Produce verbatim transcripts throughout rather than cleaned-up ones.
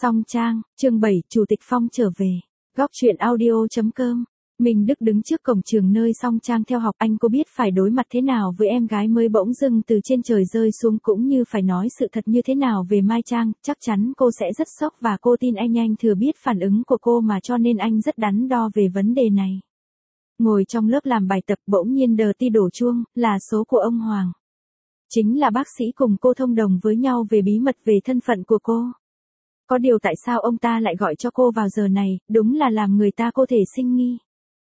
Song Trang, chương bảy, Chủ tịch Phong trở về. Góc truyện audio.com. Minh Đức đứng trước cổng trường nơi Song Trang theo học, anh cô biết phải đối mặt thế nào với em gái mới bỗng dưng từ trên trời rơi xuống, cũng như phải nói sự thật như thế nào về Mai Trang. Chắc chắn cô sẽ rất sốc và cô tin anh anh thừa biết phản ứng của cô mà, cho nên anh rất đắn đo về vấn đề này. Ngồi trong lớp làm bài tập, bỗng nhiên đờ ti đổ chuông, là số của ông Hoàng. Chính là bác sĩ cùng cô thông đồng với nhau về bí mật về thân phận của cô. Có điều tại sao ông ta lại gọi cho cô vào giờ này, đúng là làm người ta có thể sinh nghi.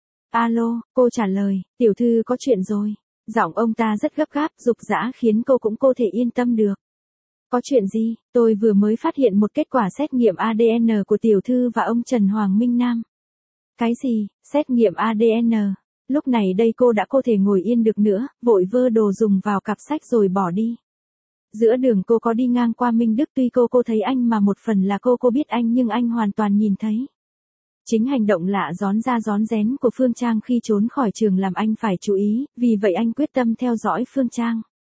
Alo, cô trả lời, tiểu thư có chuyện rồi. Giọng ông ta rất gấp gáp, dục dã khiến cô cũng cô thể yên tâm được. Có chuyện gì? Tôi vừa mới phát hiện một kết quả xét nghiệm a đê en của tiểu thư và ông Trần Hoàng Minh Nam. Cái gì? Xét nghiệm a đê en? Lúc này đây cô đã cô thể ngồi yên được nữa, vội vơ đồ dùng vào cặp sách rồi bỏ đi. Giữa đường cô có đi ngang qua Minh Đức, tuy cô cô thấy anh mà một phần là cô cô biết anh, nhưng anh hoàn toàn nhìn thấy. Chính hành động lạ rón ra rón rén của Phương Trang khi trốn khỏi trường làm anh phải chú ý, vì vậy anh quyết tâm theo dõi Phương Trang.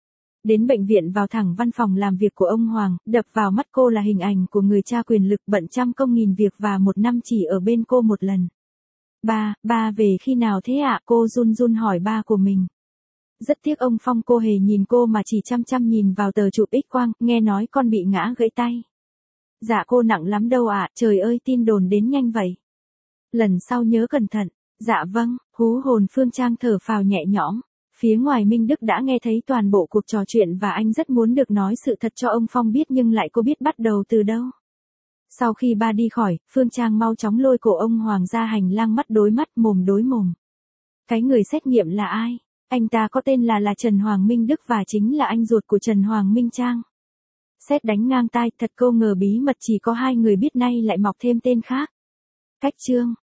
Đến bệnh viện, vào thẳng văn phòng làm việc của ông Hoàng, đập vào mắt cô là hình ảnh của người cha quyền lực bận trăm công nghìn việc và một năm chỉ ở bên cô một lần. Ba, ba về khi nào thế ạ? Cô run run hỏi ba của mình. Rất tiếc ông Phong, cô hề nhìn cô mà chỉ chăm chăm nhìn vào tờ chụp X quang, nghe nói con bị ngã gãy tay. Dạ cô nặng lắm đâu ạ, trời ơi tin đồn đến nhanh vậy. Lần sau nhớ cẩn thận. Dạ vâng, hú hồn. Phương Trang thở phào nhẹ nhõm. Phía ngoài Minh Đức đã nghe thấy toàn bộ cuộc trò chuyện và anh rất muốn được nói sự thật cho ông Phong biết, nhưng lại cô biết bắt đầu từ đâu. Sau khi ba đi khỏi, Phương Trang mau chóng lôi cổ ông Hoàng ra hành lang, mắt đối mắt, mồm đối mồm. Cái người xét nghiệm là ai? Anh ta có tên là là Trần Hoàng Minh Đức và chính là anh ruột của Trần Hoàng Minh Trang. Sét đánh ngang tai, thật cô ngờ bí mật chỉ có hai người biết nay lại mọc thêm tên khác. Cách chương.